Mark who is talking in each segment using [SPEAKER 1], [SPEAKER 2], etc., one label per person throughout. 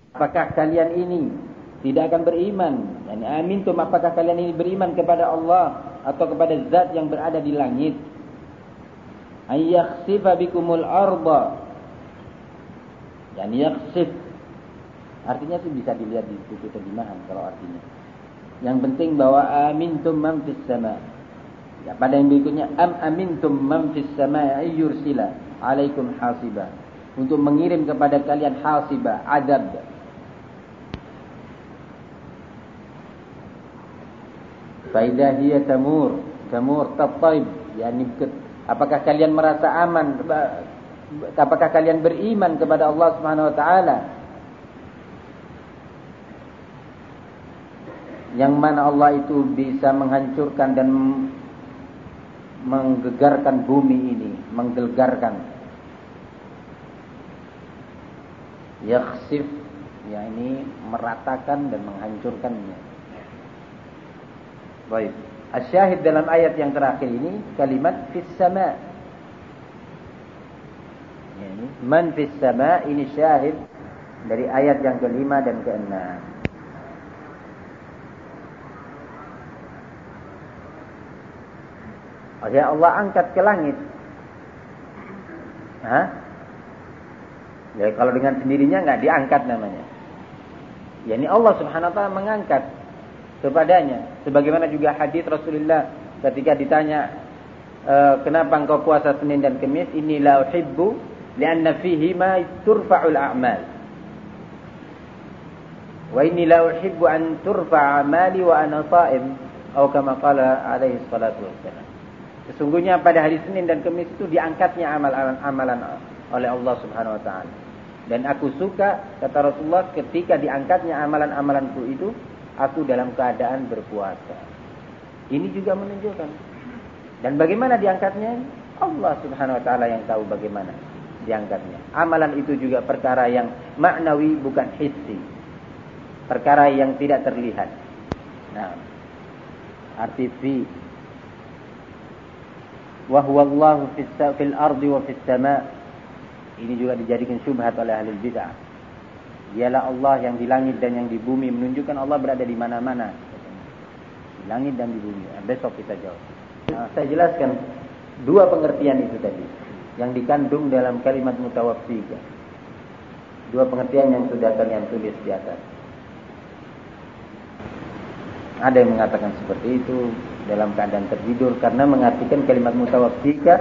[SPEAKER 1] apakah kalian ini tidak akan beriman? Yani amintum, apakah kalian ini beriman kepada Allah atau kepada zat yang berada di langit? Ayyakhsifa bikumul arda. Yani yakhsif, artinya itu bisa dilihat di buku terjemahan kalau artinya. Yang penting bahwa amintum man fis sama. Ya, pada yang berikutnya amintum man fis sama ayyursila alaikum hasiba. Untuk mengirim kepada kalian hasiba, adab. Faidah hiya tamur tattaib, yani apakah kalian merasa aman, apakah kalian beriman kepada Allah Subhanahu wa taala yang mana Allah itu bisa menghancurkan dan menggegarkan bumi ini, menggelegarkan. Yakhsif, ya ini meratakan dan menghancurkannya. Baik. Asyahid dalam ayat yang terakhir ini kalimat fis sama. Yani man fis sama ini syahid dari ayat yang kelima dan keenam. Ya Allah angkat ke langit. Ya kalau dengan sendirinya enggak diangkat namanya. Yani Allah Subhanahu wa taala mengangkat kepadanya, sebagaimana juga hadis Rasulullah ketika ditanya kenapa engkau puasa Senin dan Kamis, inni la uhibbu li'anna fihi ma turfa'ul a'mal wa inni la uhibbu an turfa'a amali wa ana sha'im, atau kama qala alaihi salatu wassalam. Sesungguhnya pada hari Senin dan Kamis itu diangkatnya amalan oleh Allah Subhanahu wa taala, dan aku suka, kata Rasulullah, ketika diangkatnya amalan-amalanku itu aku dalam keadaan berpuasa. Ini juga menunjukkan. Dan bagaimana diangkatnya? Allah Subhanahu wa taala yang tahu bagaimana diangkatnya. Amalan itu juga perkara yang maknawi, bukan hissi. Perkara yang tidak terlihat. Nah, arti fi wa huwa Allahu fil ardi wa fis sama. Ini juga dijadikan syubhat oleh ahli bid'ah. Dialah Allah yang di langit dan yang di bumi, menunjukkan Allah berada di mana-mana. Di langit dan di bumi. Besok kita jawab. Nah, saya jelaskan dua pengertian itu tadi yang dikandung dalam kalimat mutawaffika. Dua pengertian yang sudah kalian tulis di atas. Ada yang mengatakan seperti itu dalam keadaan tertidur karena mengartikan kalimat mutawaffika,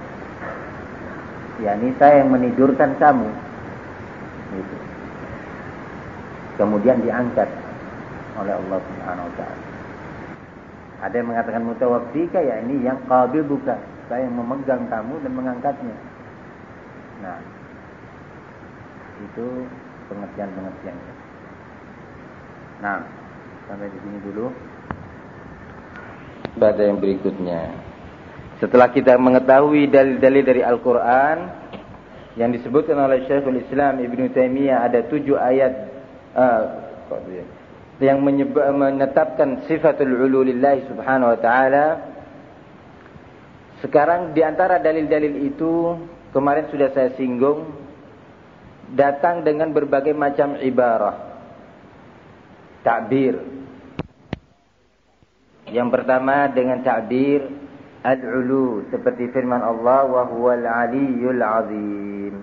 [SPEAKER 1] yakni saya yang menidurkan kamu. Gitu. Kemudian diangkat oleh Allah Subhanahu wa taala. Ada yang mengatakan mutawaffika, ya ini yang qabiduka, saya yang memegang kamu dan mengangkatnya. Nah, itu pengertian-pengertiannya. Nah, sampai di sini dulu. Pada yang berikutnya, setelah kita mengetahui dalil-dalil dari Al-Quran yang disebutkan oleh Syekhul Islam Ibnu Taimiyah, ada 7 ayat yang menetapkan sifatul ululillahi subhanahu wa ta'ala. Sekarang di antara dalil-dalil itu, kemarin sudah saya singgung, datang dengan berbagai macam ibarah, ta'bir. Yang pertama dengan ta'bir al-ulu, seperti firman Allah, wa huwal aliyyul azim.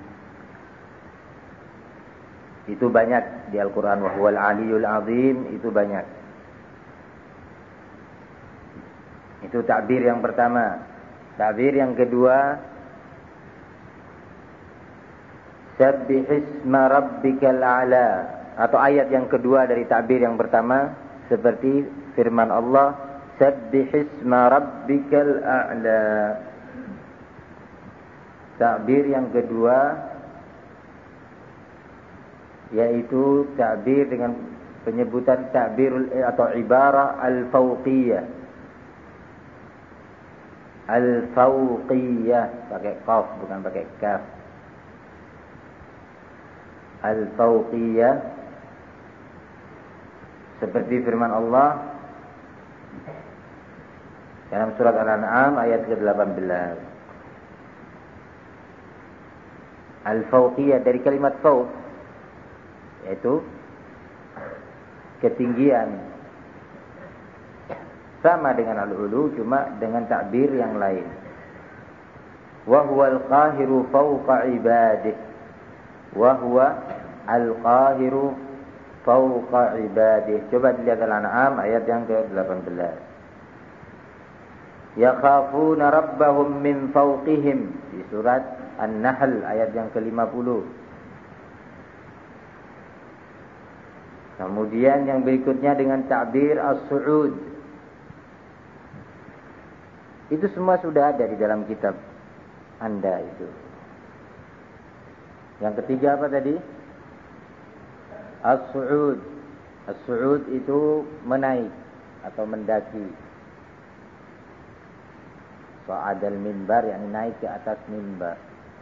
[SPEAKER 1] Itu banyak di Al-Quran, wa huwal aliyyul azim, itu banyak. Itu ta'bir yang pertama. Ta'bir yang kedua, sabbihisma rabbikal a'la, atau ayat yang kedua dari ta'bir yang pertama, seperti firman Allah, sabbihisma rabbikal a'la. Ta'bir yang kedua yaitu ta'bir dengan penyebutan ta'birul atau ibarah al-fawqiyah. Al-fawqiyah pakai qaf bukan pakai kaf. Al-fawqiyah seperti firman Allah dalam surat Al-An'am ayat ke-18. Al-fawqiyah dari kalimat fawq, yaitu
[SPEAKER 2] ketinggian sama dengan al-ulu, cuma dengan takbir yang lain. Wa huwal qahiru fawqa ibadih. Wa huwa al-qahiru fawqa ibadih. Coba dilihat Al-An'am ayat yang ke-18. Yakhafuna rabbahum min fawqihim. Di surat An-Nahl ayat yang ke-50. Kemudian yang berikutnya dengan takbir as-su'ud. Itu semua sudah ada di dalam kitab Anda itu. Yang ketiga apa tadi? As-su'ud. As-su'ud itu menaik atau mendaki. Sa'adal minbar, yang naik ke atas minbar.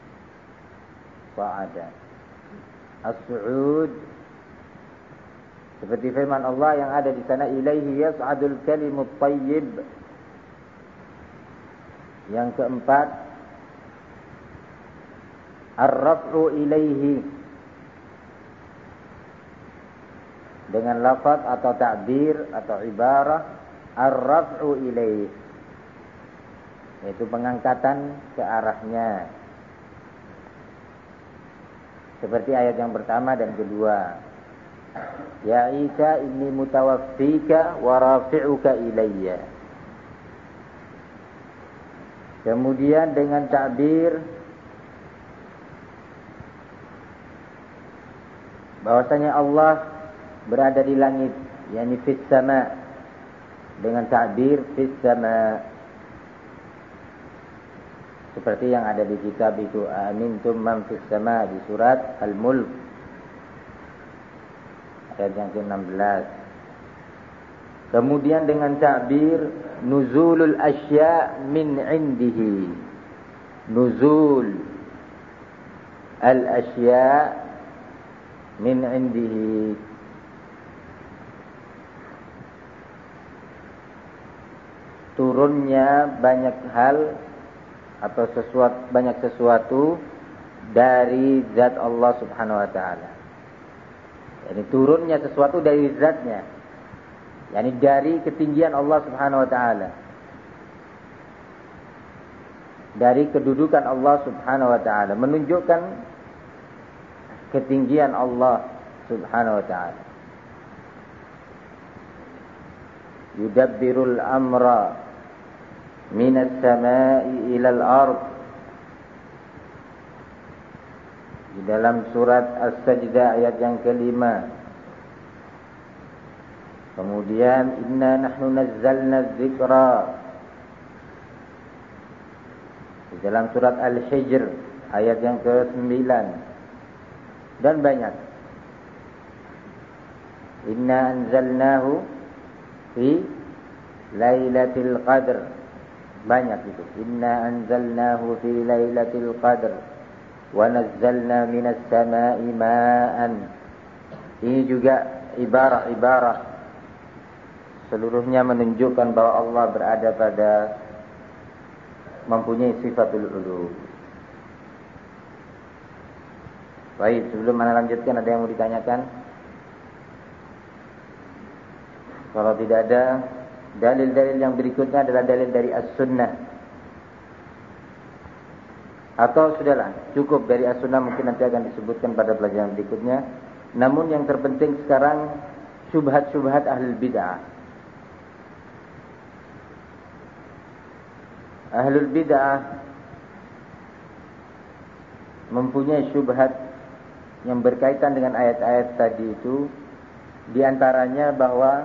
[SPEAKER 2] Sa'ada. As-su'ud seperti firman Allah yang ada di sana, ilaihi yas'adul kalimut thayyib. Yang keempat, ar-raf'u ilaihi, dengan lafaz atau takbir atau ibarah ar-raf'u ilaihi, yaitu pengangkatan ke arahnya. Seperti ayat yang pertama dan kedua. Ya Isa inni mutawaffika wa rafi'uka ilayya. Kemudian dengan takbir bahwasanya Allah berada di langit, yakni fis sama, dengan takbir fis sama, seperti yang ada di kitab itu, amintum man fis sama, di surat Al-Mulk ayat yang ke-16. Kemudian dengan takbir nuzulul asya' min indihi. Nuzul al-asya' min indihi. Turunnya banyak hal atau banyak sesuatu dari zat Allah Subhanahu wa taala. Jadi turunnya sesuatu dari zatnya, yakni dari ketinggian Allah Subhanahu wa taala, dari kedudukan Allah Subhanahu wa taala, menunjukkan ketinggian Allah Subhanahu wa taala. Yudabbirul amra minas samai ilal ard. Di dalam surat As-Sajdah ayat yang ke-5. Kemudian inna nahnu nazzalna dzikra. Di dalam surat Al-Hijr ayat yang ke-9. Dan banyak. Inna anzalnahu fi lailatul qadr. Banyak itu. Inna anzalnahu fi lailatul qadr wa nazzalna minas sama'i ma'an. Ini juga ibarah-ibarah, seluruhnya menunjukkan bahwa Allah berada pada, mempunyai sifatul ulu. Baik, sebelum mana lanjutkan, ada yang mau ditanyakan? Kalau tidak ada, dalil-dalil yang berikutnya adalah dalil dari As-Sunnah. Atau sudahlah, cukup dari As-Sunnah, mungkin nanti akan disebutkan pada pelajaran berikutnya. Namun yang terpenting sekarang syubhat-syubhat ahlul bid'ah. Ahlul bid'ah mempunyai syubhat yang berkaitan dengan ayat-ayat tadi itu. Di antaranya bahwa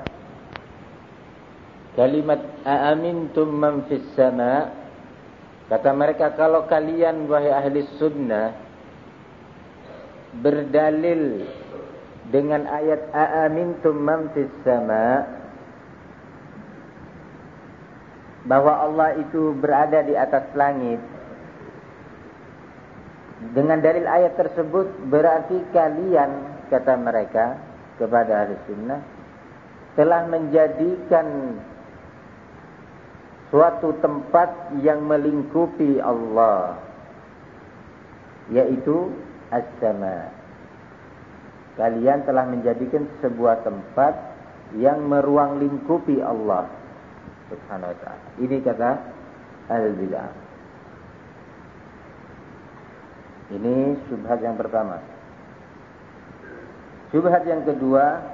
[SPEAKER 2] kalimat aamintum man fis sama, kata mereka, kalau kalian wahai ahli sunnah berdalil dengan ayat aamintum man fis sama, bahwa Allah itu berada di atas langit, dengan dalil ayat tersebut berarti kalian, kata mereka kepada ahli sunnah, telah menjadikan suatu tempat yang melingkupi Allah, yaitu as-sama. Kalian telah menjadikan sebuah tempat yang meruang lingkupi Allah Subhanahu wa ta'ala. Ini kata al-bid'ah. Ini syubhat yang pertama. Syubhat yang kedua,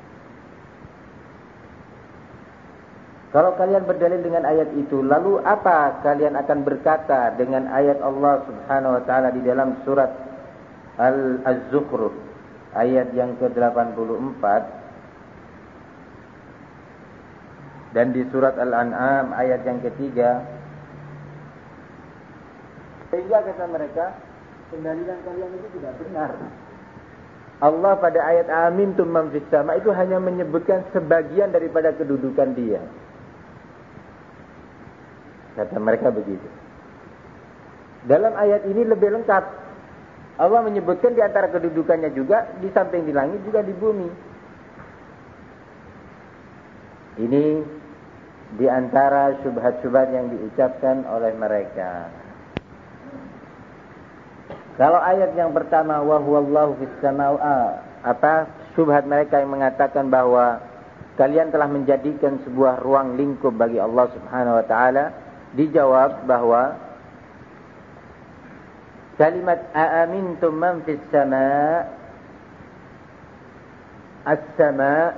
[SPEAKER 2] kalau kalian berdalil dengan ayat itu, lalu apa kalian akan berkata dengan ayat Allah Subhanahu wa ta'ala di dalam surat Az-Zukhruf ayat yang ke-84 dan di surat Al-An'am ayat yang ketiga? Sehingga kata mereka, pendalilan kalian itu tidak benar. Allah pada ayat amintum man fis sama itu hanya menyebutkan sebagian daripada kedudukan dia. Kata mereka begitu. Dalam ayat ini lebih lengkap. Allah menyebutkan di antara kedudukannya juga, di samping di langit juga di bumi. Ini di antara syubhat-syubhat yang diucapkan oleh mereka. Kalau ayat yang pertama wa huwallahu fis samawati, syubhat mereka yang mengatakan bahwa kalian telah menjadikan sebuah ruang lingkup bagi Allah Subhanahu wa taala, dijawab bahwa kalimat aamintum man fis sama' as-sama'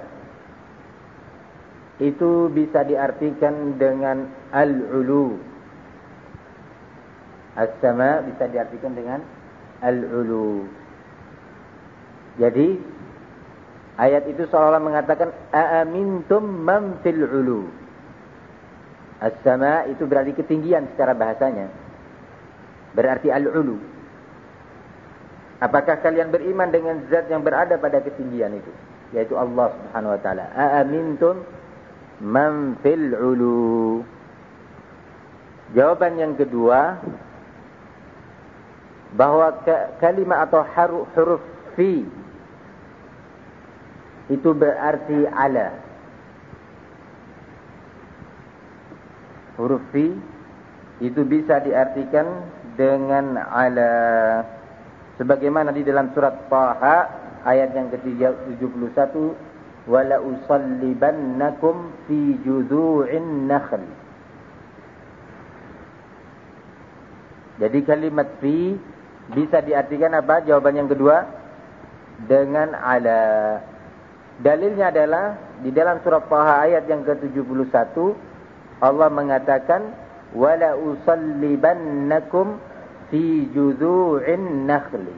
[SPEAKER 2] itu bisa diartikan dengan al-ulu. As-sama' bisa diartikan dengan al-ulu. Jadi ayat itu seolah mengatakan aamintum man fil ulu. As-sama' itu berarti ketinggian secara bahasanya. Berarti al-ulu. Apakah kalian beriman dengan zat yang berada pada ketinggian itu, yaitu Allah Subhanahu wa taala? Aamintum man fil ulu. Jawaban yang kedua, bahwa kalimat atau huruf fi itu berarti ala. Huruf fi itu bisa diartikan dengan ala, sebagaimana di dalam surat Taha ayat yang ke-71, wala usallibannakum fi judhu'in nakhl. Jadi kalimat fi bisa diartikan apa? Jawaban yang kedua dengan ala. Dalilnya adalah di dalam surat Taha ayat yang ke-71 Allah mengatakan wala usallibannakum fi judhu'in nakhli,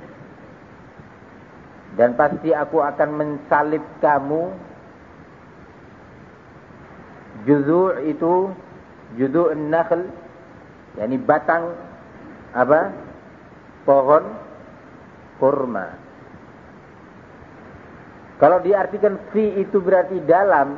[SPEAKER 2] dan pasti aku akan mensalib kamu. Judhu' itu judhu'un nakhl, yakni batang apa? Pohon kurma. Kalau diartikan fi itu berarti dalam.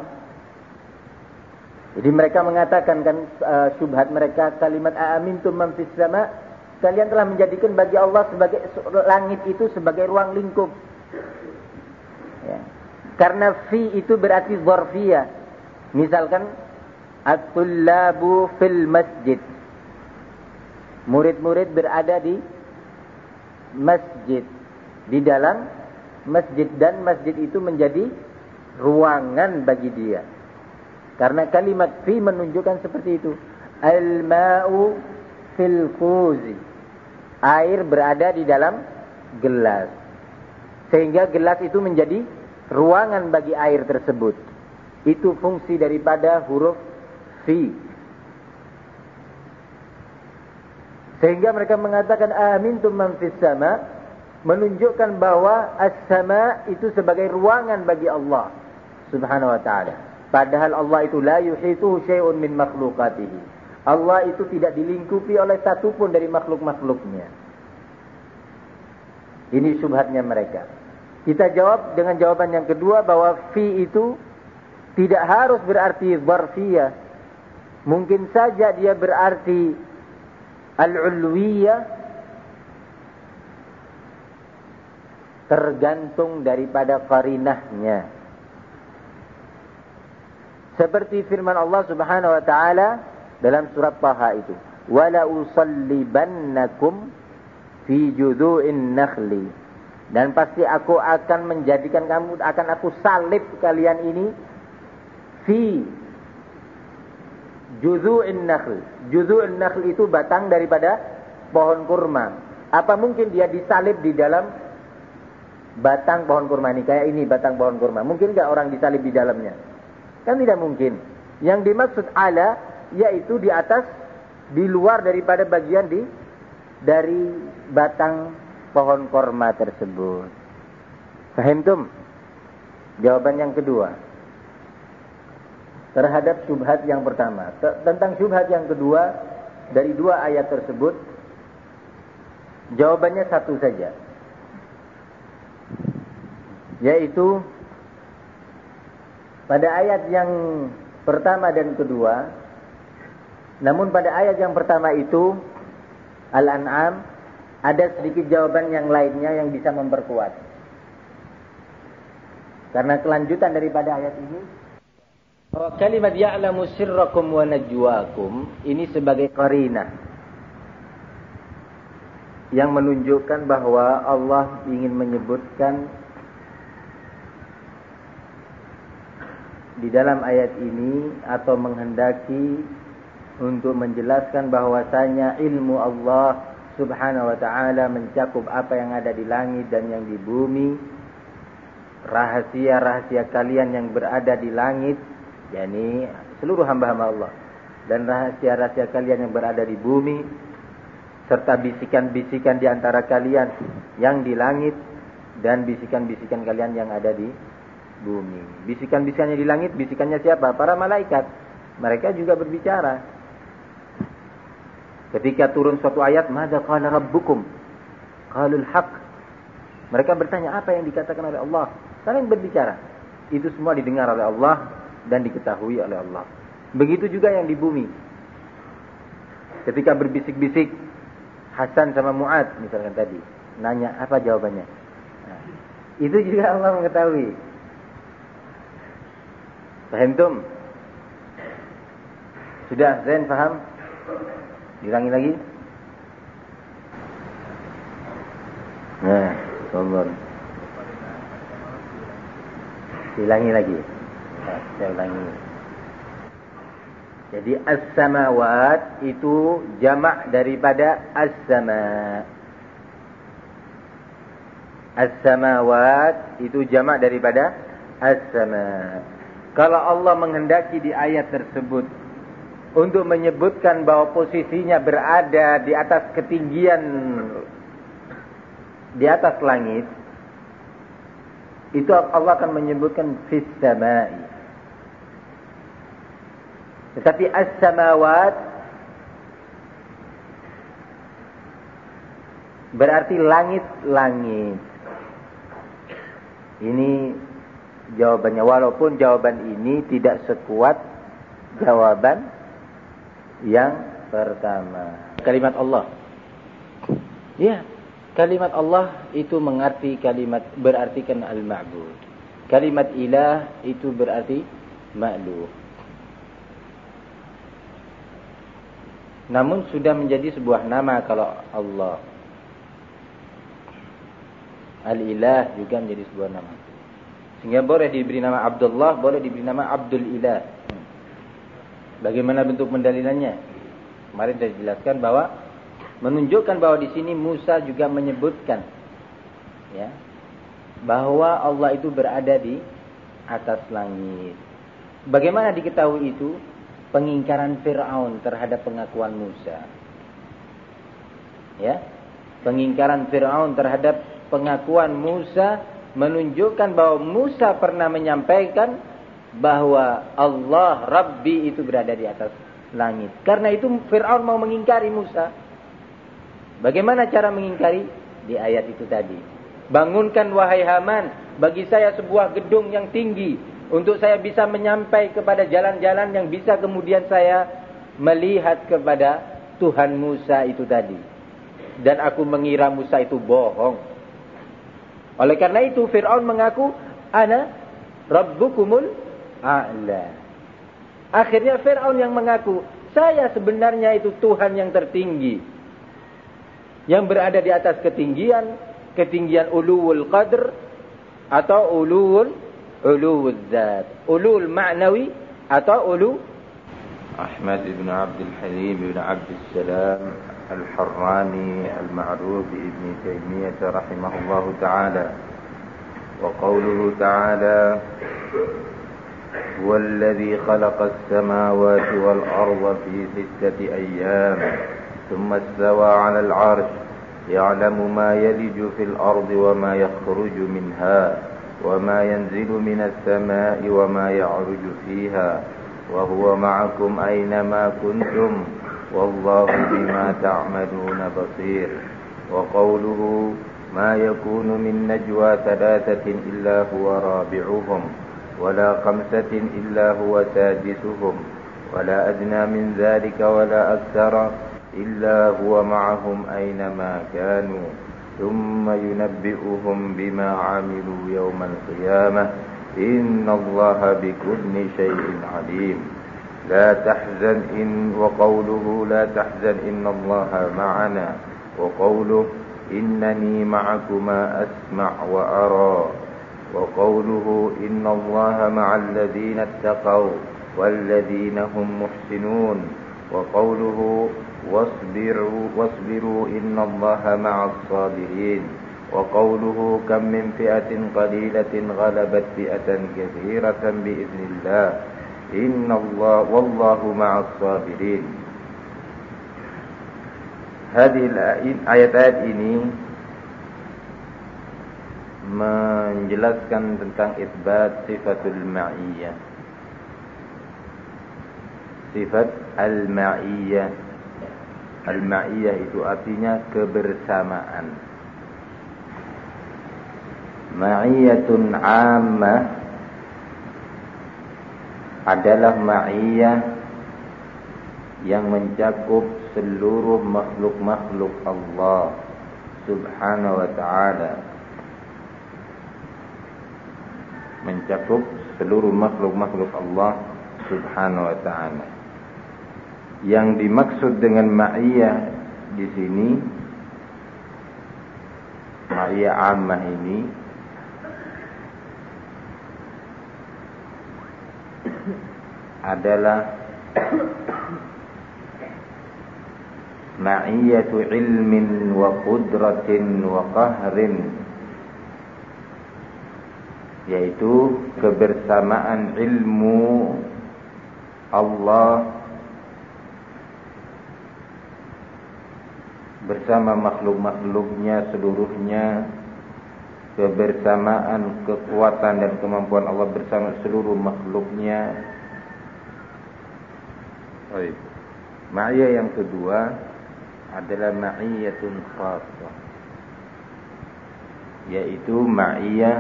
[SPEAKER 2] Jadi mereka mengatakan kan syubhat mereka, kalimat aamintum man fis sama', kalian telah menjadikan bagi Allah sebagai langit itu sebagai ruang lingkup. Ya. Karena fi itu berarti dzarfiyah. Misalkan at-tullabu fil masjid. Murid-murid berada di masjid, di dalam masjid, dan masjid itu menjadi ruangan bagi dia. Karena kalimat fi menunjukkan seperti itu. Al-ma'u fil kuzi. Air berada di dalam gelas. Sehingga gelas itu menjadi ruangan bagi air tersebut. Itu fungsi daripada huruf fi. Sehingga mereka mengatakan amintum man fis sama', menunjukkan bahwa as-sama' itu sebagai ruangan bagi Allah Subhanahu wa ta'ala. Padahal Allah itu la yuhituhu syai'un min makhluqatihi. Allah itu tidak dilingkupi oleh satupun dari makhluk-makhluknya. Ini syubhatnya mereka. Kita jawab dengan jawaban yang kedua, bahwa fi itu tidak harus berarti dzarfiyah. Mungkin saja dia berarti al-ulwiyah, tergantung daripada qarinahnya. Seperti firman Allah Subhanahu wa taala dalam surat Taha itu, wala usallibannakum fi judhu'in nakhli, dan pasti aku akan menjadikan kamu, akan aku salib kalian ini fi juzu'in nakhl. Juzu'in nakhl itu batang daripada pohon kurma. Apa mungkin dia disalib di dalam batang pohon kurma ini? Kayak ini batang pohon kurma. Mungkin enggak orang disalib di dalamnya? Kan tidak mungkin. Yang dimaksud ala yaitu di atas, di luar daripada bagian dari batang pohon kurma tersebut. Fahimtum? Jawaban yang kedua terhadap syubhat yang pertama. Tentang syubhat yang kedua dari dua ayat tersebut, jawabannya satu saja, yaitu pada ayat yang pertama dan kedua. Namun pada ayat yang pertama itu Al-An'am, ada sedikit jawaban yang lainnya yang bisa memperkuat. Karena kelanjutan daripada ayat ini, kalimat ya'lamu sirrakum wa najwakum ini sebagai qarinah yang menunjukkan bahwa Allah ingin menyebutkan di dalam ayat ini atau menghendaki untuk menjelaskan bahwasanya ilmu Allah Subhanahu wa ta'ala mencakup apa yang ada di langit dan yang di bumi. Rahasia-rahasia kalian yang berada di langit, yakni seluruh hamba-hamba Allah, dan rahasia-rahasia kalian yang berada di bumi, serta bisikan-bisikan di antara kalian yang di langit dan bisikan-bisikan kalian yang ada di bumi. Bisikan-bisikannya di langit, bisikannya siapa? Para malaikat. Mereka juga berbicara. Ketika turun suatu ayat, "Madza qala rabbukum?" Qalul haqq. Mereka bertanya, apa yang dikatakan oleh Allah? Saling berbicara. Itu semua didengar oleh Allah dan diketahui oleh Allah. Begitu juga yang di bumi. Ketika berbisik-bisik, Hasan sama Mu'ad misalkan tadi, nanya apa jawabannya. Nah, itu juga Allah mengetahui. Fahimtum? Sudah, Zain faham? Diulangi lagi. Nah, sombong. Diulangi lagi. Nah, saya ulangi. Jadi as-samawat itu jamak daripada as-sama. As-samawat itu jamak daripada as-sama. Kalau Allah menghendaki di ayat tersebut untuk menyebutkan bahwa posisinya berada di atas ketinggian, di atas langit, itu Allah akan menyebutkan fis samai. Tetapi as-samawat berarti langit-langit. Ini jawabannya, walaupun jawaban ini tidak sekuat jawaban yang pertama. Kalimat Allah. Ya, kalimat Allah itu mengerti kalimat, berartikan al-ma'bud. Kalimat ilah itu berarti ma'luh. Namun sudah menjadi sebuah nama kalau Allah. Al-ilah juga menjadi sebuah nama. Sehingga boleh diberi nama Abdullah, boleh diberi nama Abdul Ilah. Bagaimana bentuk pendalilannya? Kemarin sudah dijelaskan bahwa menunjukkan bahwa di sini Musa juga menyebutkan, ya, bahwa Allah itu berada di atas langit. Bagaimana diketahui itu? Pengingkaran Fir'aun terhadap pengakuan Musa. Ya, pengingkaran Fir'aun terhadap pengakuan Musa menunjukkan bahwa Musa pernah menyampaikan bahwa Allah Rabbi itu berada di atas langit. Karena itu Fir'aun mau mengingkari Musa. Bagaimana cara mengingkari? Di ayat itu tadi. Bangunkan wahai Haman bagi saya sebuah gedung yang tinggi, untuk saya bisa menyampai kepada jalan-jalan yang bisa kemudian saya melihat kepada Tuhan Musa itu tadi. Dan aku mengira Musa itu bohong. Oleh karena itu Fir'aun mengaku, ana rabbukumul a'la. Akhirnya Fir'aun yang mengaku, saya sebenarnya itu Tuhan yang tertinggi, yang berada di atas ketinggian uluwul qadr atau uluwul zat. Ulul ma'nawi
[SPEAKER 1] atau ulu
[SPEAKER 2] أحمد بن عبد الحليم بن عبد السلام الحراني المعروف بابن تيمية رحمه الله تعالى. وقوله تعالى هو الذي خلق السماوات والأرض في 6 أيام ثم استوى على العرش يعلم ما يلج في الأرض وما يخرج منها وما ينزل من السماء وما يعرج فيها وهو معكم أينما كنتم والله بما تعملون بصير. وقوله ما يكون من نجوى 3 إلا هو رابعهم ولا 5 إلا هو سادسهم ولا أدنى من ذلك ولا أكثر إلا هو معهم أينما كانوا ثم ينبئهم بما عملوا يوم القيامة إن الله بكل شيء عليم. لا تحزن وقوله لا تحزن إن الله معنا وقوله إنني معكما أسمع وأرى وقوله إن الله مع الذين اتقوا والذين هم محسنون وقوله واصبروا إن الله مع الصابرين وقوله كم من فئة قليلة غلبت فئة كثيرة بإذن الله إن الله والله مع الصابرين. Hadhihi ayat-ayat ini menjelaskan tentang isbat sifatul ma'iyyah. Sifat al-ma'iyyah. Al-ma'iyyah itu artinya kebersamaan. Ma'iyyatun 'ammah adalah ma'iyyah yang mencakup seluruh makhluk-makhluk Allah Subhanahu wa ta'ala. Mencakup seluruh makhluk-makhluk Allah Subhanahu wa ta'ala. Yang dimaksud dengan ma'iyah di sini, ma'iyah ammah ini adalah ma'iyatu ilmin wa qudratin wa qahrin, yaitu kebersamaan ilmu Allah bersama makhluk-makhluknya seluruhnya, kebersamaan kekuatan dan kemampuan Allah bersama seluruh makhluknya. Baik. Ma'iyah yang kedua adalah ma'iyatun khassah, yaitu ma'iyah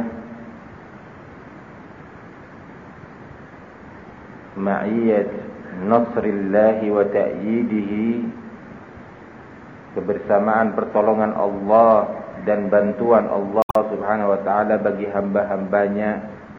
[SPEAKER 2] nasrillahi wa ta'yidihi, kebersamaan pertolongan Allah dan bantuan Allah Subhanahu wa ta'ala bagi hamba-hambanya